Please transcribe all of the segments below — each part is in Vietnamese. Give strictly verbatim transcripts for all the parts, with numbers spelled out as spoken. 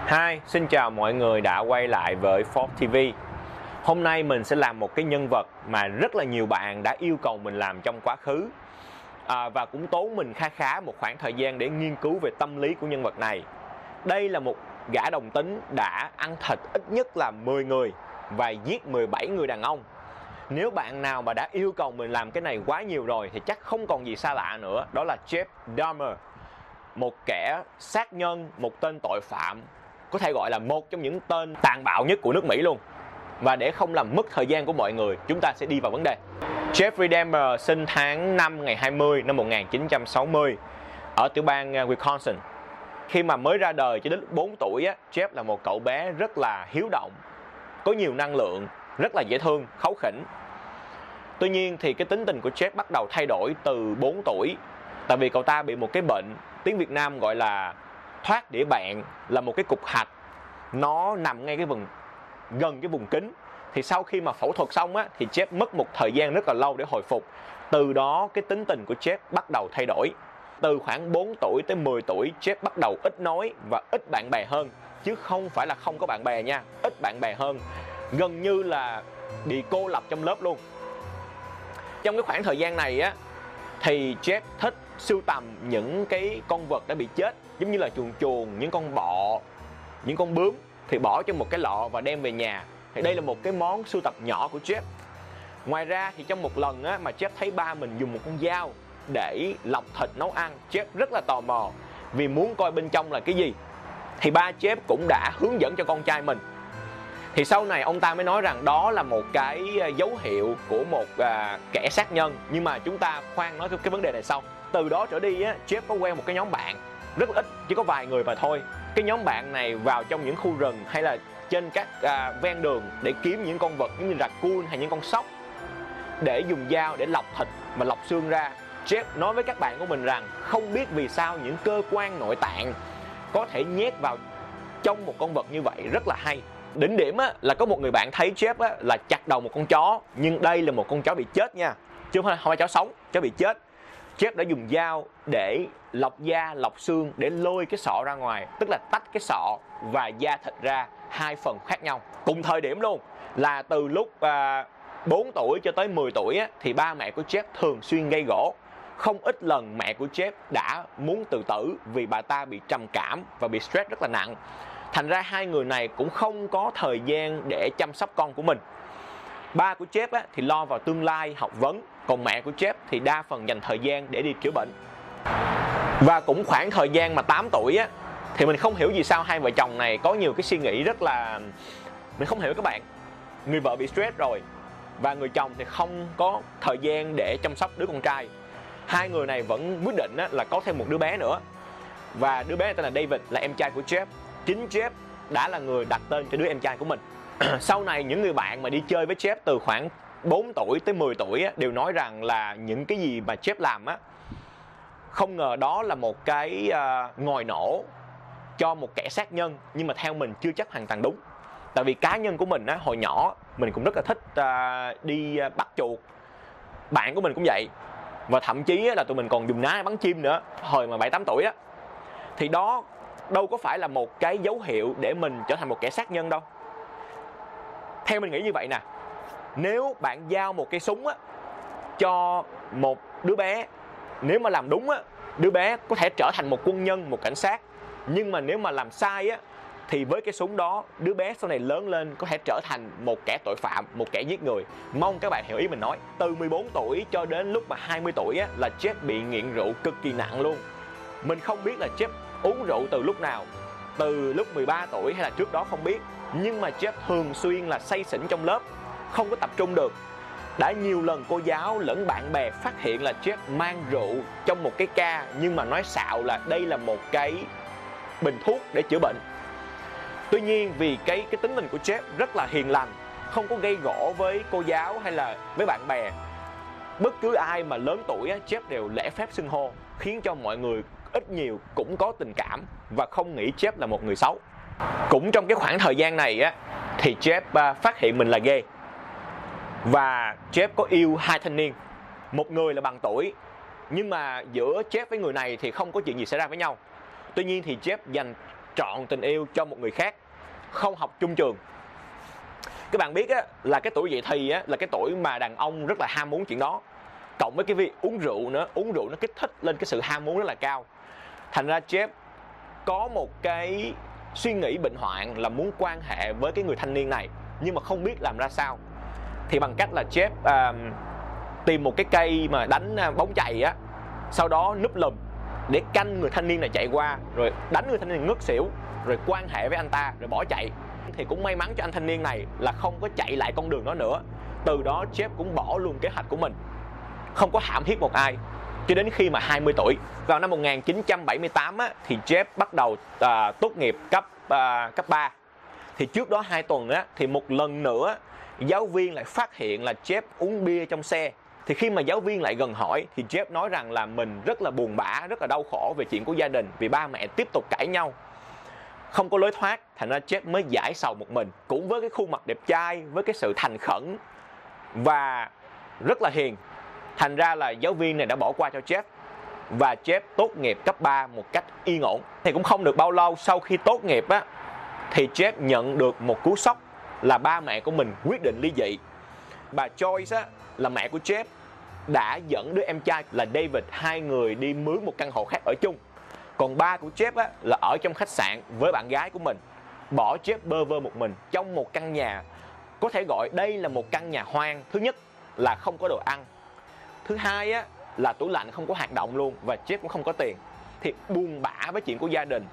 Hi, xin chào mọi người đã quay lại với Forbes ti vi. Hôm nay mình sẽ làm một cái nhân vật mà rất là nhiều bạn đã yêu cầu mình làm trong quá khứ, à, và cũng tốn mình khá khá một khoảng thời gian để nghiên cứu về tâm lý của nhân vật này. Đây là một gã đồng tính đã ăn thịt ít nhất là mười người và giết mười bảy người đàn ông. Nếu bạn nào mà đã yêu cầu mình làm cái này quá nhiều rồi thì chắc không còn gì xa lạ nữa. Đó là Jeff Dahmer, một kẻ sát nhân, một tên tội phạm, có thể gọi là một trong những tên tàn bạo nhất của nước Mỹ luôn. Và để không làm mất thời gian của mọi người, chúng ta sẽ đi vào vấn đề. Jeffrey Dahmer sinh tháng năm ngày hai mươi năm một nghìn chín trăm sáu mươi ở tiểu bang Wisconsin. Khi mà mới ra đời cho đến bốn tuổi á, Jeff là một cậu bé rất là hiếu động, có nhiều năng lượng, rất là dễ thương, kháu khỉnh. Tuy nhiên thì cái tính tình của Jeff bắt đầu thay đổi từ bốn tuổi, tại vì cậu ta bị một cái bệnh, tiếng Việt Nam gọi là thoát đĩa bạn, là một cái cục hạch, nó nằm ngay cái vùng gần cái vùng kính. Thì sau khi mà phẫu thuật xong á, thì Jeff mất một thời gian rất là lâu để hồi phục. Từ đó cái tính tình của Jeff bắt đầu thay đổi. Từ khoảng bốn tuổi tới mười tuổi, Jeff bắt đầu ít nói và ít bạn bè hơn, chứ không phải là không có bạn bè nha, ít bạn bè hơn, gần như là bị cô lập trong lớp luôn. Trong cái khoảng thời gian này á, thì Jeff thích sưu tầm những cái con vật đã bị chết, giống như là chuồn chuồn, những con bọ, những con bướm, thì bỏ trong một cái lọ và đem về nhà. Thì đây là một cái món sưu tập nhỏ của Jeff. Ngoài ra thì trong một lần á, mà Jeff thấy ba mình dùng một con dao để lọc thịt nấu ăn, Jeff rất là tò mò vì muốn coi bên trong là cái gì. Thì ba Jeff cũng đã hướng dẫn cho con trai mình. Thì sau này ông ta mới nói rằng đó là một cái dấu hiệu của một à, kẻ sát nhân. Nhưng mà chúng ta khoan nói cái, cái vấn đề này sau. Từ đó trở đi á, Jeff có quen một cái nhóm bạn rất là ít, chỉ có vài người mà thôi. Cái nhóm bạn này vào trong những khu rừng hay là trên các à, ven đường để kiếm những con vật như raccoon hay những con sóc, để dùng dao để lọc thịt mà lọc xương ra. Jeff nói với các bạn của mình rằng không biết vì sao những cơ quan nội tạng có thể nhét vào trong một con vật như vậy, rất là hay. Đỉnh điểm á, là có một người bạn thấy Jeff á, là chặt đầu một con chó, nhưng đây là một con chó bị chết nha, chứ không phải chó sống, chó bị chết. Jeff đã dùng dao để lọc da, lọc xương, để lôi cái sọ ra ngoài, tức là tách cái sọ và da thịt ra hai phần khác nhau. Cùng thời điểm luôn, là từ lúc à, bốn tuổi cho tới mười tuổi á, thì ba mẹ của Jeff thường xuyên gây gổ. Không ít lần mẹ của Jeff đã muốn tự tử vì bà ta bị trầm cảm và bị stress rất là nặng. Thành ra hai người này cũng không có thời gian để chăm sóc con của mình. Ba của Jeff á, thì lo vào tương lai, học vấn, còn mẹ của Jeff thì đa phần dành thời gian để đi chữa bệnh. Và cũng khoảng thời gian mà tám tuổi á, thì mình không hiểu vì sao hai vợ chồng này có nhiều cái suy nghĩ rất là... Mình không hiểu các bạn. Người vợ bị stress rồi và người chồng thì không có thời gian để chăm sóc đứa con trai. Hai người này vẫn quyết định á, là có thêm một đứa bé nữa. Và đứa bé này tên là David, là em trai của Jeff. Chính Jeff đã là người đặt tên cho đứa em trai của mình. Sau này những người bạn mà đi chơi với Jeff từ khoảng bốn tuổi tới mười tuổi á, đều nói rằng là những cái gì mà Jeff làm á, không ngờ đó là một cái uh, ngòi nổ cho một kẻ sát nhân. Nhưng mà theo mình chưa chắc hoàn toàn đúng. Tại vì cá nhân của mình á, hồi nhỏ mình cũng rất là thích uh, đi uh, bắt chuột. Bạn của mình cũng vậy. Và thậm chí là tụi mình còn dùng ná bắn chim nữa, hồi mà bảy tám tuổi á. Thì đó đâu có phải là một cái dấu hiệu để mình trở thành một kẻ sát nhân đâu. Theo mình nghĩ như vậy nè, nếu bạn giao một cây súng á, cho một đứa bé, nếu mà làm đúng á, đứa bé có thể trở thành một quân nhân, một cảnh sát. Nhưng mà nếu mà làm sai á, thì với cái súng đó, đứa bé sau này lớn lên có thể trở thành một kẻ tội phạm, một kẻ giết người. Mong các bạn hiểu ý mình nói. Từ mười bốn tuổi cho đến lúc mà hai mươi tuổi á, là Jeff bị nghiện rượu cực kỳ nặng luôn. Mình không biết là Jeff uống rượu từ lúc nào, từ lúc mười ba tuổi hay là trước đó không biết. Nhưng mà Jeff thường xuyên là say xỉn trong lớp, không có tập trung được. Đã nhiều lần cô giáo lẫn bạn bè phát hiện là Jeff mang rượu trong một cái ca, nhưng mà nói xạo là đây là một cái bình thuốc để chữa bệnh. Tuy nhiên vì cái, cái tính tình của Jeff rất là hiền lành, không có gây gổ với cô giáo hay là với bạn bè. Bất cứ ai mà lớn tuổi á, Jeff đều lễ phép xưng hô, khiến cho mọi người ít nhiều cũng có tình cảm và không nghĩ Jeff là một người xấu. Cũng trong cái khoảng thời gian này á, thì Jeff phát hiện mình là gay. Và Jeff có yêu hai thanh niên. Một người là bằng tuổi, nhưng mà giữa Jeff với người này thì không có chuyện gì xảy ra với nhau. Tuy nhiên thì Jeff dành trọn tình yêu cho một người khác, không học chung trường. Các bạn biết á, là cái tuổi dậy thì á, là cái tuổi mà đàn ông rất là ham muốn chuyện đó. Cộng với cái việc uống rượu nữa, uống rượu nó kích thích lên cái sự ham muốn rất là cao. Thành ra Jeff có một cái suy nghĩ bệnh hoạn là muốn quan hệ với cái người thanh niên này, nhưng mà không biết làm ra sao. Thì bằng cách là Jeff uh, tìm một cái cây mà đánh bóng chày á, sau đó núp lùm để canh người thanh niên này chạy qua, rồi đánh người thanh niên ngất xỉu, rồi quan hệ với anh ta, rồi bỏ chạy. Thì cũng may mắn cho anh thanh niên này là không có chạy lại con đường đó nữa. Từ đó Jeff cũng bỏ luôn kế hoạch của mình, không có hãm hiếp một ai, cho đến khi mà hai mươi tuổi. Vào năm một nghìn chín trăm bảy mươi tám á, thì Jeff bắt đầu à, tốt nghiệp cấp à, cấp ba. Thì trước đó hai tuần á, thì một lần nữa giáo viên lại phát hiện là Jeff uống bia trong xe. Thì khi mà giáo viên lại gần hỏi thì Jeff nói rằng là mình rất là buồn bã, rất là đau khổ về chuyện của gia đình, vì ba mẹ tiếp tục cãi nhau, không có lối thoát. Thành ra Jeff mới giải sầu một mình, cũng với cái khuôn mặt đẹp trai, với cái sự thành khẩn và rất là hiền. Thành ra là giáo viên này đã bỏ qua cho Jeff, và Jeff tốt nghiệp cấp ba một cách yên ổn. Thì cũng không được bao lâu sau khi tốt nghiệp á, thì Jeff nhận được một cú sốc là ba mẹ của mình quyết định ly dị. Bà Joyce á, là mẹ của Jeff, đã dẫn đứa em trai là David, hai người đi mướn một căn hộ khác ở chung. Còn ba của Jeff á, là ở trong khách sạn với bạn gái của mình, bỏ Jeff bơ vơ một mình trong một căn nhà. Có thể gọi đây là một căn nhà hoang. Thứ nhất là không có đồ ăn, thứ hai á, là tủ lạnh không có hoạt động luôn, và Jeff cũng không có tiền. Thì buồn bã với chuyện của gia đình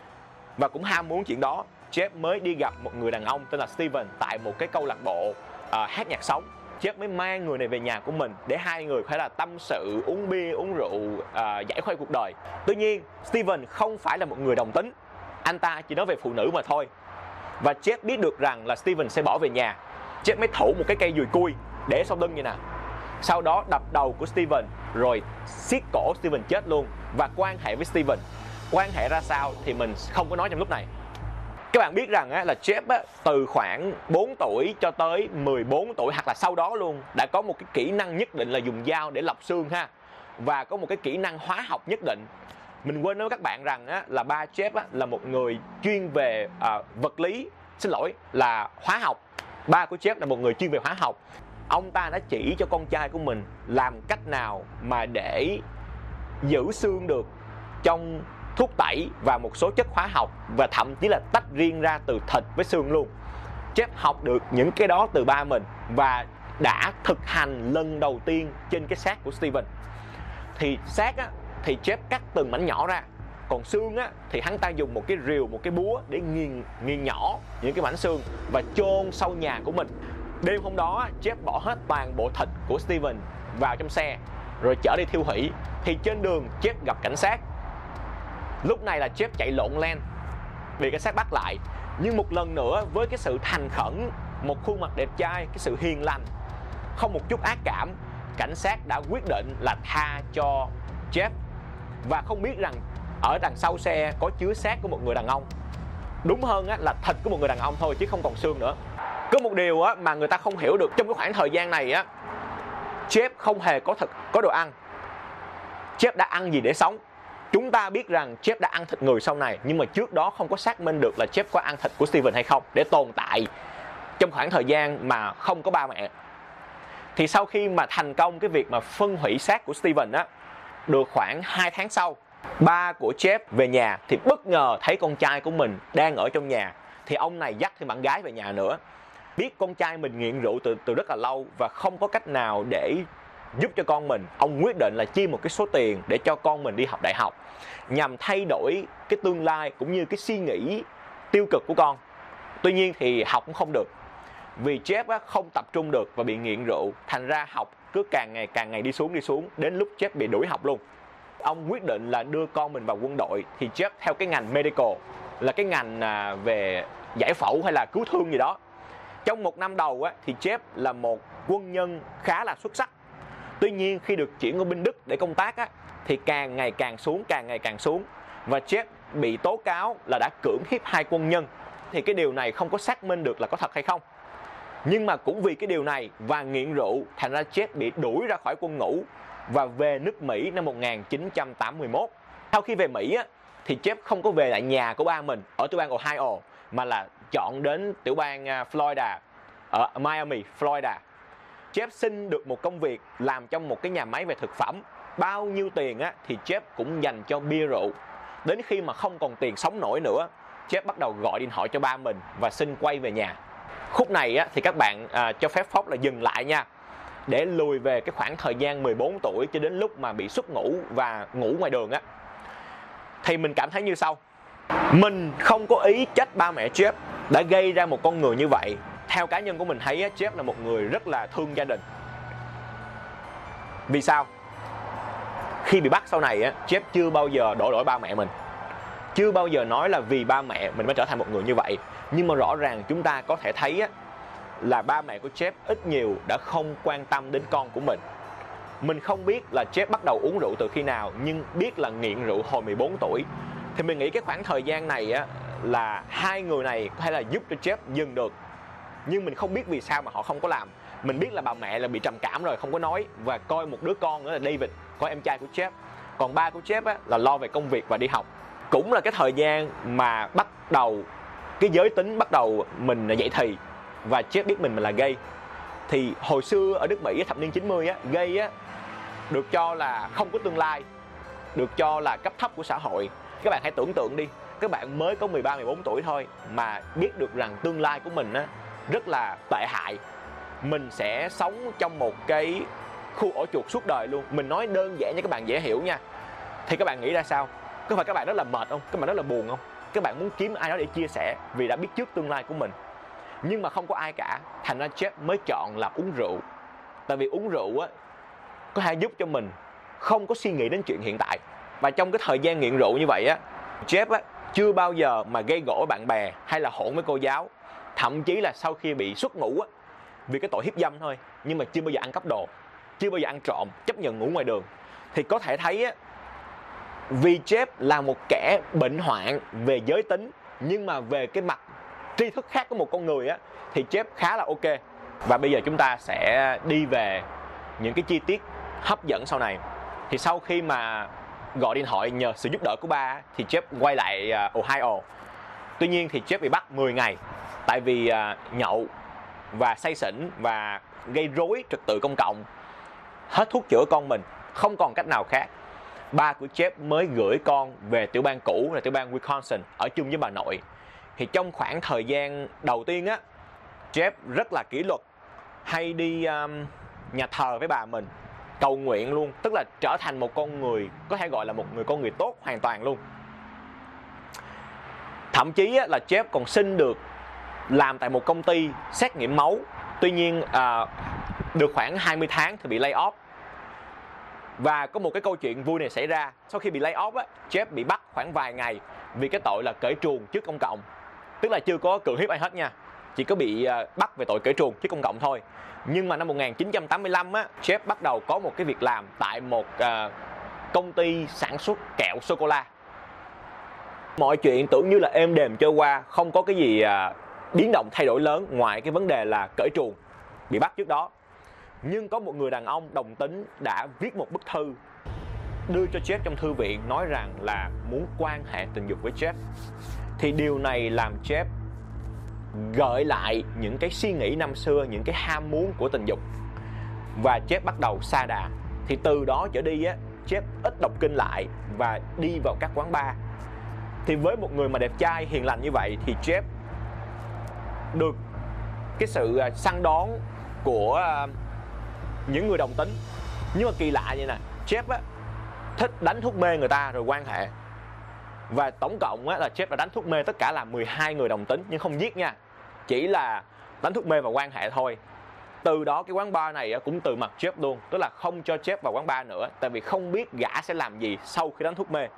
và cũng ham muốn chuyện đó, Jeff mới đi gặp một người đàn ông tên là Steven tại một cái câu lạc bộ uh, hát nhạc sống. Jeff mới mang người này về nhà của mình để hai người phải là tâm sự, uống bia, uống rượu, uh, giải khuây cuộc đời. Tuy nhiên Steven không phải là một người đồng tính, anh ta chỉ nói về phụ nữ mà thôi. Và Jeff biết được rằng là Steven sẽ bỏ về nhà, Jeff mới thủ một cái cây dùi cui để sau lưng như nào, sau đó đập đầu của Steven, rồi siết cổ Steven chết luôn, và quan hệ với Steven. Quan hệ ra sao thì mình không có nói trong lúc này. Các bạn biết rằng á, là Jeff á, từ khoảng bốn tuổi cho tới mười bốn tuổi, hoặc là sau đó luôn, đã có một cái kỹ năng nhất định là dùng dao để lọc xương ha, và có một cái kỹ năng hóa học nhất định. Mình quên nói với các bạn rằng á, là ba Jeff á, là một người chuyên về à, vật lý, xin lỗi là hóa học. Ba của Jeff là một người chuyên về hóa học. Ông ta đã chỉ cho con trai của mình làm cách nào mà để giữ xương được trong thuốc tẩy và một số chất hóa học, và thậm chí là tách riêng ra từ thịt với xương luôn. Jeff học được những cái đó từ ba mình và đã thực hành lần đầu tiên trên cái xác của Steven. Thì xác á, thì Jeff cắt từng mảnh nhỏ ra, còn xương á, thì hắn ta dùng một cái rìu, một cái búa để nghiền, nghiền nhỏ những cái mảnh xương và chôn sau nhà của mình. Đêm hôm đó Jeff bỏ hết toàn bộ thịt của Steven vào trong xe rồi chở đi thiêu hủy. Thì trên đường Jeff gặp cảnh sát. Lúc này là Jeff chạy lộn len, bị cảnh sát bắt lại. Nhưng một lần nữa với cái sự thành khẩn, một khuôn mặt đẹp trai, cái sự hiền lành, không một chút ác cảm, cảnh sát đã quyết định là tha cho Jeff. Và không biết rằng ở đằng sau xe có chứa xác của một người đàn ông. Đúng hơn á, là thịt của một người đàn ông thôi chứ không còn xương nữa. Có một điều á, mà người ta không hiểu được trong cái khoảng thời gian này á, Jeff không hề có thịt, có đồ ăn. Jeff đã ăn gì để sống? Chúng ta biết rằng Jeff đã ăn thịt người sau này, nhưng mà trước đó không có xác minh được là Jeff có ăn thịt của Steven hay không để tồn tại trong khoảng thời gian mà không có ba mẹ. Thì sau khi mà thành công cái việc mà phân hủy xác của Steven á, được khoảng hai tháng sau, ba của Jeff về nhà thì bất ngờ thấy con trai của mình đang ở trong nhà. Thì ông này dắt thêm bạn gái về nhà nữa. Biết con trai mình nghiện rượu từ, từ rất là lâu và không có cách nào để giúp cho con mình, ông quyết định là chi một cái số tiền để cho con mình đi học đại học, nhằm thay đổi cái tương lai cũng như cái suy nghĩ tiêu cực của con. Tuy nhiên thì học cũng không được, vì Jeff á, không tập trung được và bị nghiện rượu. Thành ra học cứ càng ngày càng ngày đi xuống đi xuống, đến lúc Jeff bị đuổi học luôn. Ông quyết định là đưa con mình vào quân đội. Thì Jeff theo cái ngành medical, là cái ngành à, về giải phẫu hay là cứu thương gì đó. Trong một năm đầu á, thì Jeff là một quân nhân khá là xuất sắc. Tuy nhiên khi được chuyển qua binh Đức để công tác á, thì càng ngày càng xuống, càng ngày càng xuống. Và Jeff bị tố cáo là đã cưỡng hiếp hai quân nhân. Thì cái điều này không có xác minh được là có thật hay không. Nhưng mà cũng vì cái điều này và nghiện rượu, thành ra Jeff bị đuổi ra khỏi quân ngũ và về nước Mỹ năm một nghìn chín trăm tám mươi mốt. Sau khi về Mỹ á, thì Jeff không có về lại nhà của ba mình ở tiểu bang Ohio, mà là chọn đến tiểu bang Florida, ở Miami, Florida. Jeff xin được một công việc làm trong một cái nhà máy về thực phẩm. Bao nhiêu tiền á thì Jeff cũng dành cho bia rượu. Đến khi mà không còn tiền sống nổi nữa, Jeff bắt đầu gọi điện thoại cho ba mình và xin quay về nhà. Khúc này á, thì các bạn à, cho phép Fox là dừng lại nha, để lùi về cái khoảng thời gian mười bốn tuổi cho đến lúc mà bị xuất ngũ và ngủ ngoài đường á. Thì mình cảm thấy như sau. Mình không có ý trách ba mẹ Jeff đã gây ra một con người như vậy. Theo cá nhân của mình thấy á, Jeff là một người rất là thương gia đình. Vì sao? Khi bị bắt sau này á, Jeff chưa bao giờ đổ lỗi ba mẹ mình, chưa bao giờ nói là vì ba mẹ mình mới trở thành một người như vậy. Nhưng mà rõ ràng chúng ta có thể thấy á, là ba mẹ của Jeff ít nhiều đã không quan tâm đến con của mình. Mình không biết là Jeff bắt đầu uống rượu từ khi nào, nhưng biết là nghiện rượu hồi mười bốn tuổi. Thì mình nghĩ cái khoảng thời gian này á, là hai người này có thể là giúp cho Jeff dừng được. Nhưng mình không biết vì sao mà họ không có làm. Mình biết là bà mẹ là bị trầm cảm rồi, không có nói, và coi một đứa con nữa là David, coi em trai của Jeff. Còn ba của Jeff á, là lo về công việc và đi học. Cũng là cái thời gian mà bắt đầu cái giới tính bắt đầu mình dậy thì, và Jeff biết mình mình là gay. Thì hồi xưa ở nước Mỹ thập niên chín mươi á, gay á được cho là không có tương lai, được cho là cấp thấp của xã hội. Các bạn hãy tưởng tượng đi, các bạn mới có mười ba, mười bốn tuổi thôi mà biết được rằng tương lai của mình á rất là tệ hại. Mình sẽ sống trong một cái khu ổ chuột suốt đời luôn. Mình nói đơn giản cho các bạn dễ hiểu nha. Thì các bạn nghĩ ra sao? Có phải các bạn rất là mệt không? Các bạn rất là buồn không? Các bạn muốn kiếm ai đó để chia sẻ vì đã biết trước tương lai của mình. Nhưng mà không có ai cả. Thành ra Jeff mới chọn là uống rượu. Tại vì uống rượu á có thể giúp cho mình không có suy nghĩ đến chuyện hiện tại. Và trong cái thời gian nghiện rượu như vậy á, Jeff á chưa bao giờ mà gây gổ bạn bè hay là hỗn với cô giáo. Thậm chí là sau khi bị xuất ngũ á, vì cái tội hiếp dâm thôi, nhưng mà chưa bao giờ ăn cắp đồ, chưa bao giờ ăn trộm, chấp nhận ngủ ngoài đường. Thì có thể thấy á, vì Jeff là một kẻ bệnh hoạn về giới tính, nhưng mà về cái mặt tri thức khác của một con người á, thì Jeff khá là ok. Và bây giờ chúng ta sẽ đi về những cái chi tiết hấp dẫn sau này. Thì sau khi mà gọi điện thoại nhờ sự giúp đỡ của ba, thì Jeff quay lại Ohio. Tuy nhiên thì Jeff bị bắt mười ngày tại vì nhậu và say xỉn và gây rối trật tự công cộng. Hết thuốc chữa con mình, không còn cách nào khác. Ba của Jeff mới gửi con về tiểu bang cũ là tiểu bang Wisconsin, ở chung với bà nội. Thì trong khoảng thời gian đầu tiên á, Jeff rất là kỷ luật, hay đi um, nhà thờ với bà mình, cầu nguyện luôn, tức là trở thành một con người có thể gọi là một người con người tốt hoàn toàn luôn. Thậm chí á, là Jeff còn xin được làm tại một công ty xét nghiệm máu. Tuy nhiên à, được khoảng hai mươi tháng thì bị lay off. Và có một cái câu chuyện vui này xảy ra. Sau khi bị lay off á, Jeff bị bắt khoảng vài ngày vì cái tội là cởi truồng trước công cộng. Tức là chưa có cưỡng hiếp ai hết nha, chỉ có bị à, bắt về tội cởi truồng trước công cộng thôi. Nhưng mà năm một nghìn chín trăm tám mươi lăm á, Jeff bắt đầu có một cái việc làm tại một à, công ty sản xuất kẹo sô-cô-la. Mọi chuyện tưởng như là êm đềm trôi qua, không có cái gì à, biến động thay đổi lớn ngoài cái vấn đề là cởi truồng, bị bắt trước đó. Nhưng có một người đàn ông đồng tính đã viết một bức thư đưa cho Jeff trong thư viện, nói rằng là muốn quan hệ tình dục với Jeff. Thì điều này làm Jeff gợi lại những cái suy nghĩ năm xưa, những cái ham muốn của tình dục. Và Jeff bắt đầu sa đà. Thì từ đó trở đi á, Jeff ít đọc kinh lại và đi vào các quán bar. Thì với một người mà đẹp trai hiền lành như vậy thì Jeff được cái sự săn đón của những người đồng tính. Nhưng mà kỳ lạ như nè, Jeff á thích đánh thuốc mê người ta rồi quan hệ. Và tổng cộng á là Jeff đã đánh thuốc mê tất cả là mười hai người đồng tính, nhưng không giết nha, chỉ là đánh thuốc mê và quan hệ thôi. Từ đó cái quán bar này cũng từ mặt Jeff luôn, tức là không cho Jeff vào quán bar nữa, tại vì không biết gã sẽ làm gì sau khi đánh thuốc mê.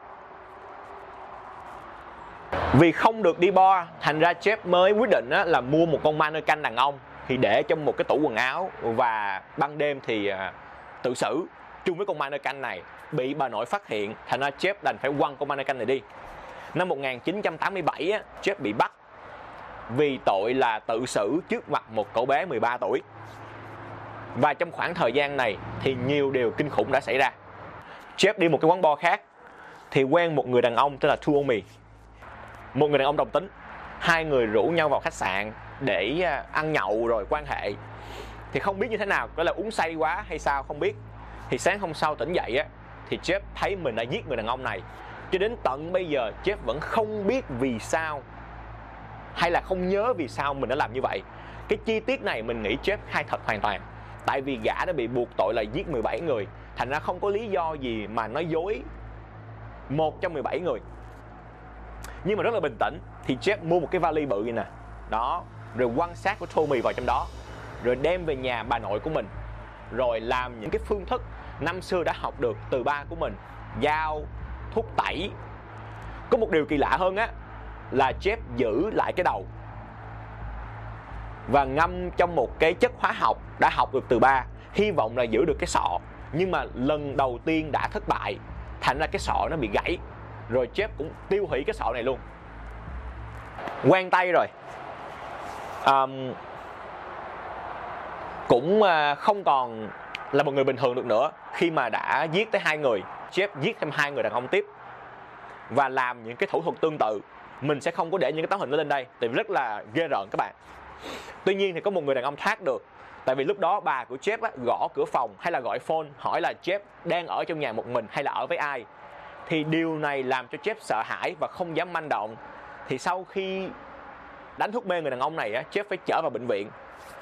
Vì không được đi bar, thành ra Jeff mới quyết định là mua một con mannequin đàn ông, thì để trong một cái tủ quần áo, và ban đêm thì tự xử chung với con mannequin này. Bị bà nội phát hiện, thành ra Jeff đành phải quăng con mannequin này đi. Năm một nghìn chín trăm tám mươi bảy, Jeff bị bắt vì tội là tự xử trước mặt một cậu bé mười ba tuổi. Và trong khoảng thời gian này thì nhiều điều kinh khủng đã xảy ra. Jeff đi một cái quán bar khác, thì quen một người đàn ông tên là Tuomi, một người đàn ông đồng tính. Hai người rủ nhau vào khách sạn để ăn nhậu rồi quan hệ. Thì không biết như thế nào, có là uống say quá hay sao không biết. Thì sáng hôm sau tỉnh dậy á, thì Jeff thấy mình đã giết người đàn ông này. Cho đến tận bây giờ Jeff vẫn không biết vì sao, hay là không nhớ vì sao mình đã làm như vậy. Cái chi tiết này mình nghĩ Jeff khai thật hoàn toàn. Tại vì gã đã bị buộc tội là giết mười bảy người, thành ra không có lý do gì mà nói dối một trong mười bảy người. Nhưng mà rất là bình tĩnh thì Jeff mua một cái vali bự như nè, đó, rồi quăng xác của Tommy vào trong đó, rồi đem về nhà bà nội của mình, rồi làm những cái phương thức năm xưa đã học được từ ba của mình: dao, thuốc tẩy. Có một điều kỳ lạ hơn á là Jeff giữ lại cái đầu và ngâm trong một cái chất hóa học đã học được từ ba, hy vọng là giữ được cái sọ. Nhưng mà lần đầu tiên đã thất bại, thành ra cái sọ nó bị gãy. Rồi Jeff cũng tiêu hủy cái sọ này luôn. Quen tay rồi, um, cũng uh, không còn là một người bình thường được nữa. Khi mà đã giết tới hai người, Jeff giết thêm hai người đàn ông tiếp và làm những cái thủ thuật tương tự. Mình sẽ không có để những cái tấm hình đó lên đây, tại vì rất là ghê rợn các bạn. Tuy nhiên thì có một người đàn ông thoát được. Tại vì lúc đó bà của Jeff á, gõ cửa phòng hay là gọi phone hỏi là Jeff đang ở trong nhà một mình hay là ở với ai. Thì điều này làm cho Jeff sợ hãi và không dám manh động. Thì sau khi đánh thuốc mê người đàn ông này á, Jeff phải chở vào bệnh viện.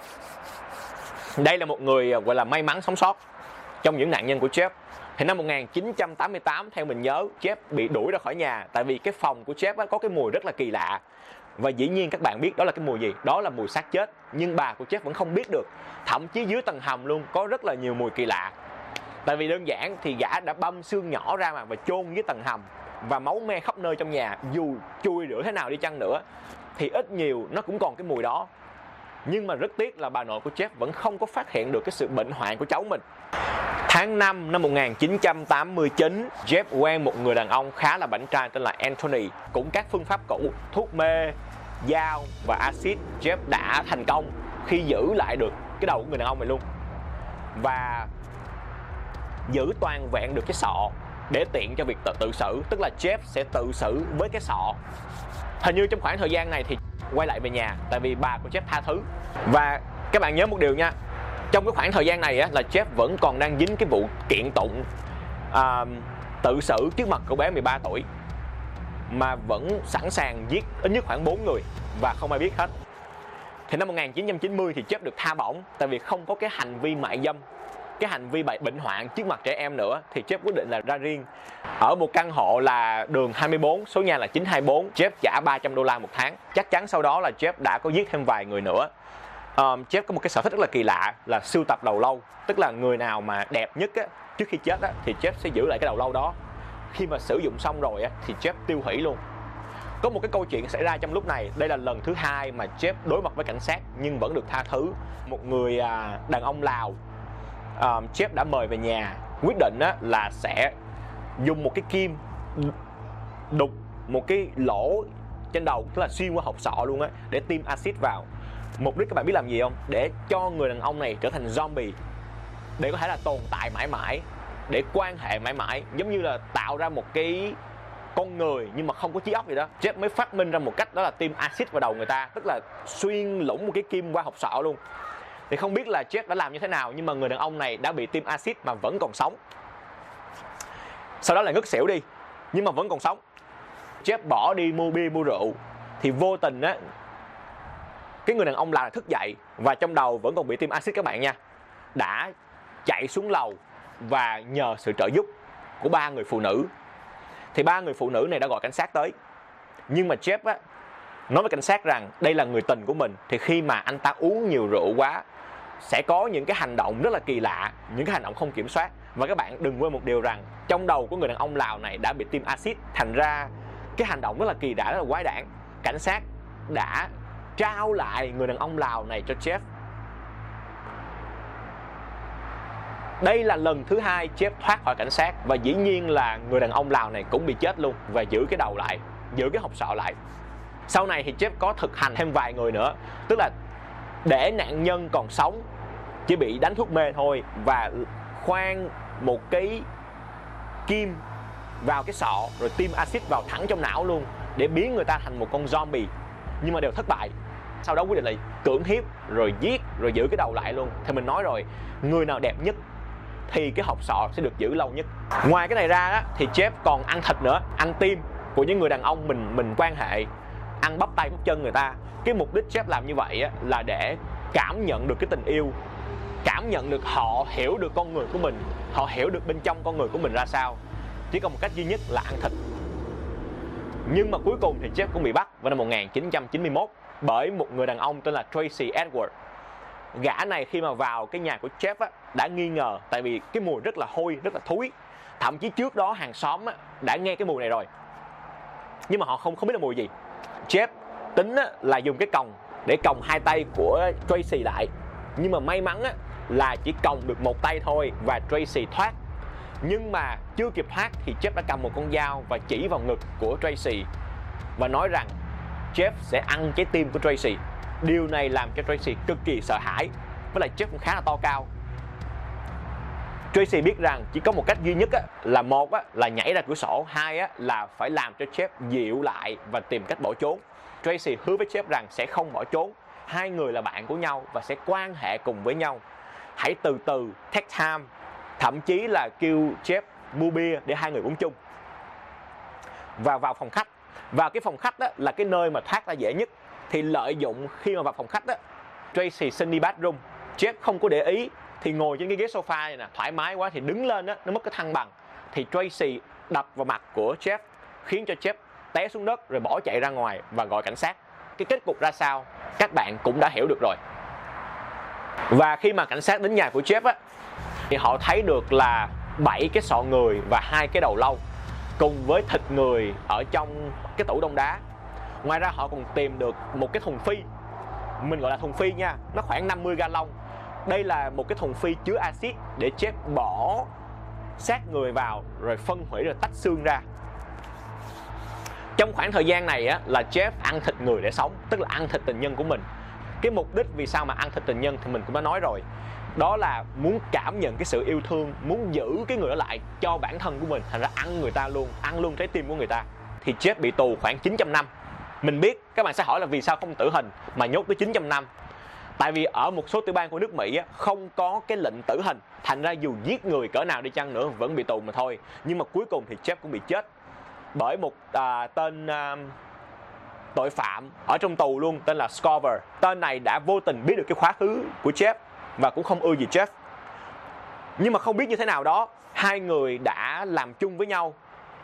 Đây là một người gọi là may mắn sống sót trong những nạn nhân của Jeff. Thì năm một nghìn chín trăm tám mươi tám, theo mình nhớ, Jeff bị đuổi ra khỏi nhà. Tại vì cái phòng của Jeff á, có cái mùi rất là kỳ lạ. Và dĩ nhiên các bạn biết đó là cái mùi gì? Đó là mùi xác chết. Nhưng bà của Jeff vẫn không biết được. Thậm chí dưới tầng hầm luôn có rất là nhiều mùi kỳ lạ. Tại vì đơn giản thì gã đã băm xương nhỏ ra mà và chôn dưới tầng hầm. Và máu me khắp nơi trong nhà. Dù chui rửa thế nào đi chăng nữa thì ít nhiều nó cũng còn cái mùi đó. Nhưng mà rất tiếc là bà nội của Jeff vẫn không có phát hiện được cái sự bệnh hoạn của cháu mình. Tháng năm năm một nghìn chín trăm tám mươi chín, Jeff quen một người đàn ông khá là bảnh trai tên là Anthony. Cũng các phương pháp cũ, thuốc mê, dao và axit, Jeff đã thành công khi giữ lại được cái đầu của người đàn ông này luôn. Và giữ toàn vẹn được cái sọ để tiện cho việc tự, tự xử. Tức là Jeff sẽ tự xử với cái sọ. Hình như trong khoảng thời gian này thì quay lại về nhà, tại vì bà của Jeff tha thứ. Và các bạn nhớ một điều nha, trong cái khoảng thời gian này á, là Jeff vẫn còn đang dính cái vụ kiện tụng à, tự xử trước mặt cậu bé mười ba tuổi, mà vẫn sẵn sàng giết ít nhất khoảng bốn người và không ai biết hết. Thì năm một nghìn chín trăm chín mươi thì Jeff được tha bổng, tại vì không có cái hành vi mại dâm, cái hành vi bệnh hoạn trước mặt trẻ em nữa. Thì Jeff quyết định là ra riêng ở một căn hộ là đường hai mươi bốn, số nhà là chín hai bốn. Jeff trả ba trăm đô la một tháng. Chắc chắn sau đó là Jeff đã có giết thêm vài người nữa. um, Jeff có một cái sở thích rất là kỳ lạ là sưu tập đầu lâu. Tức là người nào mà đẹp nhất á, trước khi chết á, thì Jeff sẽ giữ lại cái đầu lâu đó. Khi mà sử dụng xong rồi á, thì Jeff tiêu hủy luôn. Có một cái câu chuyện xảy ra trong lúc này. Đây là lần thứ hai mà Jeff đối mặt với cảnh sát nhưng vẫn được tha thứ. Một người à, đàn ông Lào, um, Jeff đã mời về nhà, quyết định á, là sẽ dùng một cái kim đục một cái lỗ trên đầu, tức là xuyên qua hộp sọ luôn á, để tiêm axit vào. Mục đích các bạn biết làm gì không? Để cho người đàn ông này trở thành zombie, để có thể là tồn tại mãi mãi, để quan hệ mãi mãi, giống như là tạo ra một cái con người nhưng mà không có trí óc gì đó. Jeff mới phát minh ra một cách, đó là tiêm axit vào đầu người ta, tức là xuyên lũng một cái kim qua hộp sọ luôn. Thì không biết là Jeff đã làm như thế nào, nhưng mà người đàn ông này đã bị tiêm axit mà vẫn còn sống. Sau đó là ngất xỉu đi, nhưng mà vẫn còn sống. Jeff bỏ đi mua bia mua rượu, thì vô tình á, cái người đàn ông Lào thức dậy và trong đầu vẫn còn bị tiêm axit các bạn nha. Đã chạy xuống lầu và nhờ sự trợ giúp của ba người phụ nữ. Thì ba người phụ nữ này đã gọi cảnh sát tới. Nhưng mà Jeff á, nói với cảnh sát rằng đây là người tình của mình. Thì khi mà anh ta uống nhiều rượu quá, sẽ có những cái hành động rất là kỳ lạ, những cái hành động không kiểm soát. Và các bạn đừng quên một điều rằng trong đầu của người đàn ông Lào này đã bị tiêm axit, thành ra cái hành động rất là kỳ lạ, rất là quái đản. Cảnh sát đã trao lại người đàn ông Lào này cho Jeff. Đây là lần thứ hai Jeff thoát khỏi cảnh sát. Và dĩ nhiên là người đàn ông Lào này cũng bị chết luôn, và giữ cái đầu lại, giữ cái hộp sọ lại. Sau này thì Jeff có thực hành thêm vài người nữa. Tức là để nạn nhân còn sống, chỉ bị đánh thuốc mê thôi, và khoan một cái kim vào cái sọ rồi tiêm axit vào thẳng trong não luôn để biến người ta thành một con zombie, nhưng mà đều thất bại. Sau đó quyết định là cưỡng hiếp rồi giết rồi giữ cái đầu lại luôn. Thì mình nói rồi, người nào đẹp nhất thì cái hộp sọ sẽ được giữ lâu nhất. Ngoài cái này ra á, thì Jeff còn ăn thịt nữa, ăn tim của những người đàn ông mình mình quan hệ, ăn bắp tay bắp chân người ta. Cái mục đích Jeff làm như vậy á, là để cảm nhận được cái tình yêu, cảm nhận được họ hiểu được con người của mình, họ hiểu được bên trong con người của mình ra sao. Chỉ còn một cách duy nhất là ăn thịt. Nhưng mà cuối cùng thì Jeff cũng bị bắt vào năm một nghìn chín trăm chín mươi mốt bởi một người đàn ông tên là Tracy Edward. Gã này khi mà vào cái nhà của Jeff á, đã nghi ngờ, tại vì cái mùi rất là hôi, rất là thúi. Thậm chí trước đó hàng xóm á, đã nghe cái mùi này rồi, nhưng mà họ không không biết là mùi gì. Jeff tính á, là dùng cái còng để còng hai tay của Tracy lại, nhưng mà may mắn á, là chỉ còng được một tay thôi và Tracy thoát. Nhưng mà chưa kịp thoát thì Jeff đã cầm một con dao và chỉ vào ngực của Tracy và nói rằng Jeff sẽ ăn trái tim của Tracy. Điều này làm cho Tracy cực kỳ sợ hãi, với lại Jeff cũng khá là to cao. Tracy biết rằng chỉ có một cách duy nhất á, là một á, là nhảy ra cửa sổ, hai á, là phải làm cho Jeff dịu lại và tìm cách bỏ trốn. Tracy hứa với Jeff rằng sẽ không bỏ trốn, hai người là bạn của nhau và sẽ quan hệ cùng với nhau. Hãy từ từ, take time, thậm chí là kêu Jeff mua bia để hai người uống chung. Và vào phòng khách. Vào cái phòng khách đó là cái nơi mà thoát ra dễ nhất. Thì lợi dụng khi mà vào phòng khách đó, Tracy xin đi bathroom, Jeff không có để ý thì ngồi trên cái ghế sofa này nè, thoải mái quá thì đứng lên đó, nó mất cái thăng bằng. Thì Tracy đập vào mặt của Jeff, khiến cho Jeff té xuống đất rồi bỏ chạy ra ngoài và gọi cảnh sát. Cái kết cục ra sao các bạn cũng đã hiểu được rồi. Và khi mà cảnh sát đến nhà của Jeff á, thì họ thấy được là bảy cái sọ người và hai cái đầu lâu cùng với thịt người ở trong cái tủ đông đá. Ngoài ra họ còn tìm được một cái thùng phi, mình gọi là thùng phi nha, nó khoảng năm mươi gallon. Đây là một cái thùng phi chứa axit để Jeff bỏ xác người vào rồi phân hủy rồi tách xương ra. Trong khoảng thời gian này á, là Jeff ăn thịt người để sống, tức là ăn thịt tình nhân của mình. Cái mục đích vì sao mà ăn thịt tình nhân thì mình cũng đã nói rồi. Đó là muốn cảm nhận cái sự yêu thương, muốn giữ cái người đó lại cho bản thân của mình. Thành ra ăn người ta luôn, ăn luôn trái tim của người ta. Thì Jeff bị tù khoảng chín trăm năm. Mình biết các bạn sẽ hỏi là vì sao không tử hình mà nhốt tới chín trăm năm. Tại vì ở một số tiểu bang của nước Mỹ á, không có cái lệnh tử hình. Thành ra dù giết người cỡ nào đi chăng nữa vẫn bị tù mà thôi. Nhưng mà cuối cùng thì Jeff cũng bị chết bởi một à, tên à, tội phạm ở trong tù luôn, tên là Scover. Tên này đã vô tình biết được cái quá khứ của Jeff và cũng không ưa gì Jeff. Nhưng mà không biết như thế nào đó, hai người đã làm chung với nhau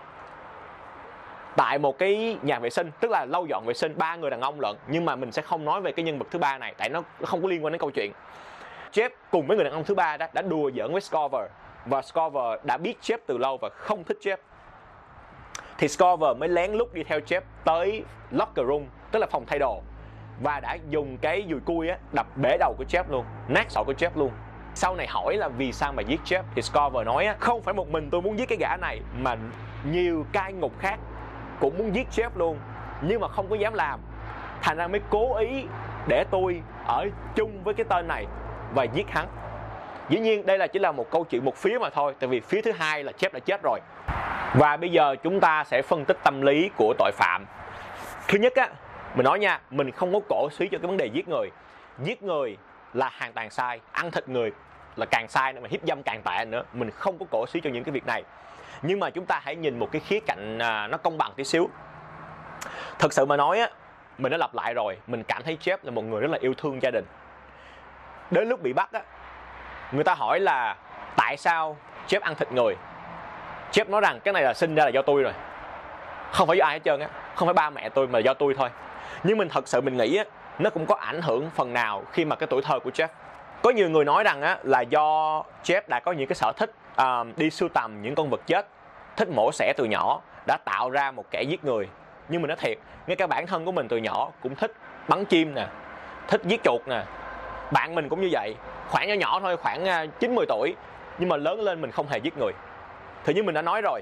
tại một cái nhà vệ sinh, tức là lau dọn vệ sinh, ba người đàn ông lận. Nhưng mà mình sẽ không nói về cái nhân vật thứ ba này, tại nó không có liên quan đến câu chuyện. Jeff cùng với người đàn ông thứ ba đã, đã đùa giỡn với Scover, và Scover đã biết Jeff từ lâu và không thích Jeff. Thì Scover mới lén lút đi theo Jeff tới locker room, tức là phòng thay đồ, và đã dùng cái dùi cui á, đập bể đầu của Jeff luôn, nát sọ của Jeff luôn. Sau này hỏi là vì sao mà giết Jeff, thì Scover nói á, không phải một mình tôi muốn giết cái gã này, mà nhiều cai ngục khác cũng muốn giết Jeff luôn, nhưng mà không có dám làm. Thành ra mới cố ý để tôi ở chung với cái tên này và giết hắn. Dĩ nhiên đây là chỉ là một câu chuyện một phía mà thôi, tại vì phía thứ hai là Jeff đã chết rồi. Và bây giờ chúng ta sẽ phân tích tâm lý của tội phạm. Thứ nhất á, mình nói nha, mình không có cổ suý cho cái vấn đề giết người. Giết người là hoàn toàn sai, ăn thịt người là càng sai nữa, mà hiếp dâm càng tệ nữa. Mình không có cổ suý cho những cái việc này. Nhưng mà chúng ta hãy nhìn một cái khía cạnh à, nó công bằng tí xíu. Thật sự mà nói á, mình đã lặp lại rồi, mình cảm thấy Jeff là một người rất là yêu thương gia đình. Đến lúc bị bắt á, người ta hỏi là tại sao Jeff ăn thịt người. Jeff nói rằng cái này là sinh ra là do tôi rồi, không phải do ai hết trơn á, không phải ba mẹ tôi mà là do tôi thôi. Nhưng mình thật sự mình nghĩ á, nó cũng có ảnh hưởng phần nào khi mà cái tuổi thơ của Jeff. Có nhiều người nói rằng á, là do Jeff đã có những cái sở thích uh, đi sưu tầm những con vật chết, thích mổ xẻ từ nhỏ, đã tạo ra một kẻ giết người. Nhưng mình nói thiệt, ngay cả bản thân của mình từ nhỏ cũng thích bắn chim nè, thích giết chuột nè. Bạn mình cũng như vậy, khoảng nhỏ nhỏ thôi, khoảng chín mười tuổi, nhưng mà lớn lên mình không hề giết người. Thì như mình đã nói rồi,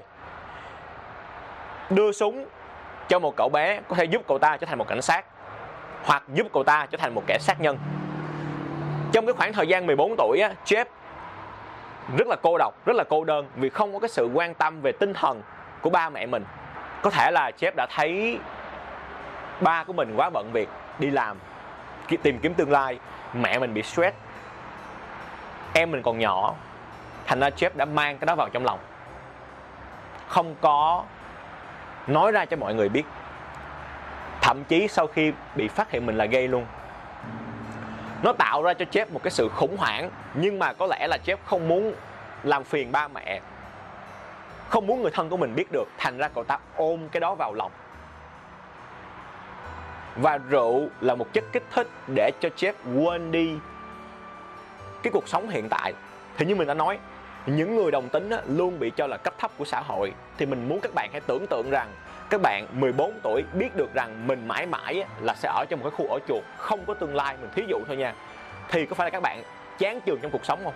đưa súng cho một cậu bé có thể giúp cậu ta trở thành một cảnh sát, hoặc giúp cậu ta trở thành một kẻ sát nhân. Trong cái khoảng thời gian mười bốn tuổi á, Jeff rất là cô độc, rất là cô đơn, vì không có cái sự quan tâm về tinh thần của ba mẹ mình. Có thể là Jeff đã thấy ba của mình quá bận việc đi làm, tìm kiếm tương lai, mẹ mình bị stress, em mình còn nhỏ, thành ra Jeff đã mang cái đó vào trong lòng, không có nói ra cho mọi người biết. Thậm chí sau khi bị phát hiện mình là gay luôn. Nó tạo ra cho Jeff một cái sự khủng hoảng, nhưng mà có lẽ là Jeff không muốn làm phiền ba mẹ, không muốn người thân của mình biết được, thành ra cậu ta ôm cái đó vào lòng. Và rượu là một chất kích thích để cho Jeff quên đi cái cuộc sống hiện tại. Thì như mình đã nói, những người đồng tính á, luôn bị cho là cấp thấp của xã hội. Thì mình muốn các bạn hãy tưởng tượng rằng các bạn mười bốn tuổi biết được rằng mình mãi mãi là sẽ ở trong một cái khu ổ chuột, không có tương lai, mình thí dụ thôi nha. Thì có phải là các bạn chán chường trong cuộc sống không?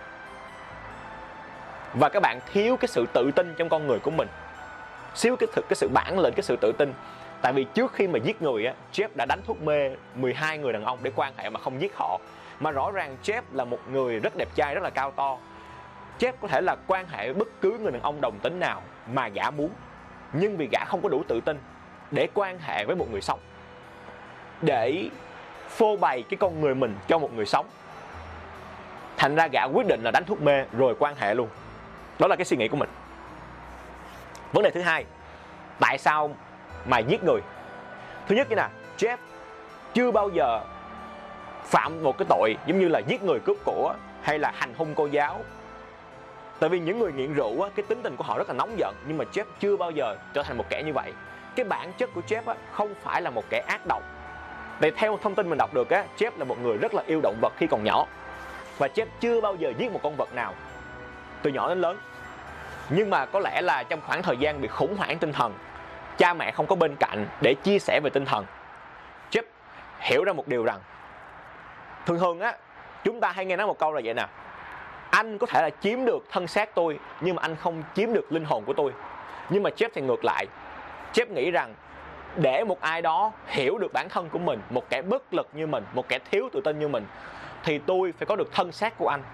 Và các bạn thiếu cái sự tự tin trong con người của mình, thiếu cái, cái sự bản lĩnh, cái sự tự tin. Tại vì trước khi mà giết người á, Jeff đã đánh thuốc mê mười hai người đàn ông để quan hệ mà không giết họ. Mà rõ ràng Jeff là một người rất đẹp trai, rất là cao to. Jeff có thể là quan hệ với bất cứ người đàn ông đồng tính nào mà gã muốn, nhưng vì gã không có đủ tự tin để quan hệ với một người sống, để phô bày cái con người mình cho một người sống, thành ra gã quyết định là đánh thuốc mê rồi quan hệ luôn. Đó là cái suy nghĩ của mình. Vấn đề thứ hai, tại sao mà giết người? Thứ nhất như nè, Jeff chưa bao giờ phạm một cái tội giống như là giết người cướp của hay là hành hung cô giáo. Tại vì những người nghiện rượu á, cái tính tình của họ rất là nóng giận, nhưng mà Jeff chưa bao giờ trở thành một kẻ như vậy. Cái bản chất của Jeff á, không phải là một kẻ ác độc. Tại theo thông tin mình đọc được á, Jeff là một người rất là yêu động vật khi còn nhỏ. Và Jeff chưa bao giờ giết một con vật nào từ nhỏ đến lớn. Nhưng mà có lẽ là trong khoảng thời gian bị khủng hoảng tinh thần, cha mẹ không có bên cạnh để chia sẻ về tinh thần, Jeff hiểu ra một điều rằng, thường thường á, chúng ta hay nghe nói một câu là vậy nè: anh có thể là chiếm được thân xác tôi, nhưng mà anh không chiếm được linh hồn của tôi. Nhưng mà Jeff thì ngược lại. Jeff nghĩ rằng để một ai đó hiểu được bản thân của mình, một kẻ bất lực như mình, một kẻ thiếu tự tin như mình, thì tôi phải có được thân xác của anh.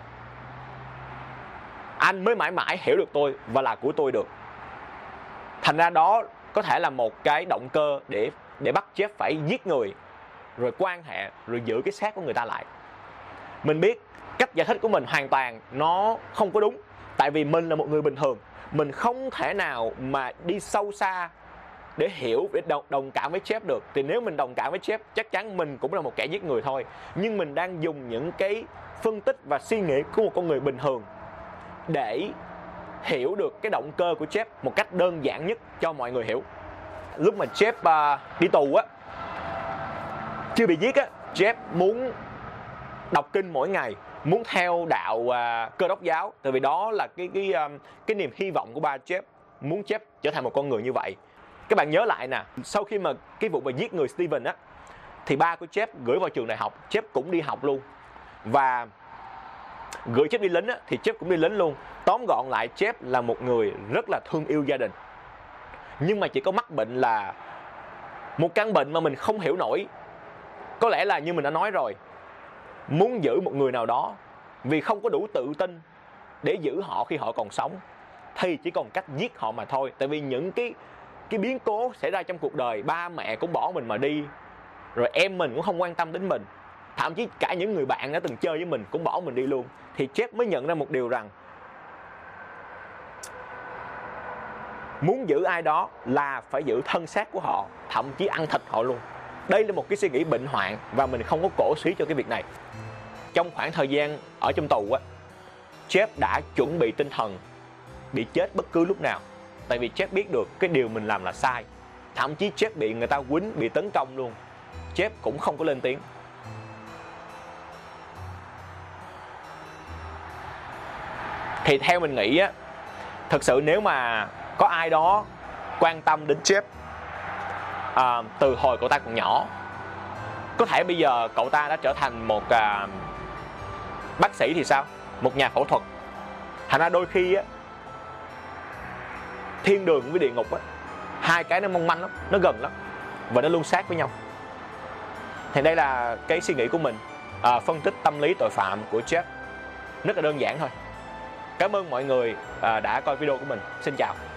Anh mới mãi mãi hiểu được tôi và là của tôi được. Thành ra đó có thể là một cái động cơ để, để bắt Jeff phải giết người, rồi quan hệ, rồi giữ cái xác của người ta lại. Mình biết cách giải thích của mình hoàn toàn nó không có đúng. Tại vì mình là một người bình thường, mình không thể nào mà đi sâu xa để hiểu, để đồng, đồng cảm với Jeff được. Thì nếu mình đồng cảm với Jeff, chắc chắn mình cũng là một kẻ giết người thôi. Nhưng mình đang dùng những cái phân tích và suy nghĩ của một con người bình thường để hiểu được cái động cơ của Jeff một cách đơn giản nhất cho mọi người hiểu. Lúc mà Jeff uh, đi tù á, chưa bị giết á, Jeff muốn đọc kinh mỗi ngày, muốn theo đạo uh, Cơ Đốc giáo. Tại vì đó là cái cái um, cái niềm hy vọng của ba Jeff, muốn Jeff trở thành một con người như vậy. Các bạn nhớ lại nè, sau khi mà cái vụ mà giết người Steven á, thì ba của Jeff gửi vào trường đại học, Jeff cũng đi học luôn. Và gửi Jeff đi lính á, thì Jeff cũng đi lính luôn. Tóm gọn lại, Jeff là một người rất là thương yêu gia đình, nhưng mà chỉ có mắc bệnh là một căn bệnh mà mình không hiểu nổi. Có lẽ là như mình đã nói rồi, muốn giữ một người nào đó vì không có đủ tự tin để giữ họ khi họ còn sống, thì chỉ còn cách giết họ mà thôi. Tại vì những cái cái biến cố xảy ra trong cuộc đời, ba mẹ cũng bỏ mình mà đi, rồi em mình cũng không quan tâm đến mình, thậm chí cả những người bạn đã từng chơi với mình cũng bỏ mình đi luôn. Thì Jeff mới nhận ra một điều rằng muốn giữ ai đó là phải giữ thân xác của họ, thậm chí ăn thịt họ luôn. Đây là một cái suy nghĩ bệnh hoạn và mình không có cổ suý cho cái việc này. Trong khoảng thời gian ở trong tù á, Jeff đã chuẩn bị tinh thần bị chết bất cứ lúc nào. Tại vì Jeff biết được cái điều mình làm là sai. Thậm chí Jeff bị người ta quýnh, bị tấn công luôn, Jeff cũng không có lên tiếng. Thì theo mình nghĩ á, thực sự nếu mà có ai đó quan tâm đến Jeff à, từ hồi cậu ta còn nhỏ, có thể bây giờ cậu ta đã trở thành một à, bác sĩ thì sao, một nhà phẫu thuật. Thành ra đôi khi á, thiên đường với địa ngục á, hai cái nó mong manh lắm, nó gần lắm và nó luôn sát với nhau. Thì đây là cái suy nghĩ của mình, à, phân tích tâm lý tội phạm của Jeff, rất là đơn giản thôi. Cảm ơn mọi người à, đã coi video của mình. Xin chào.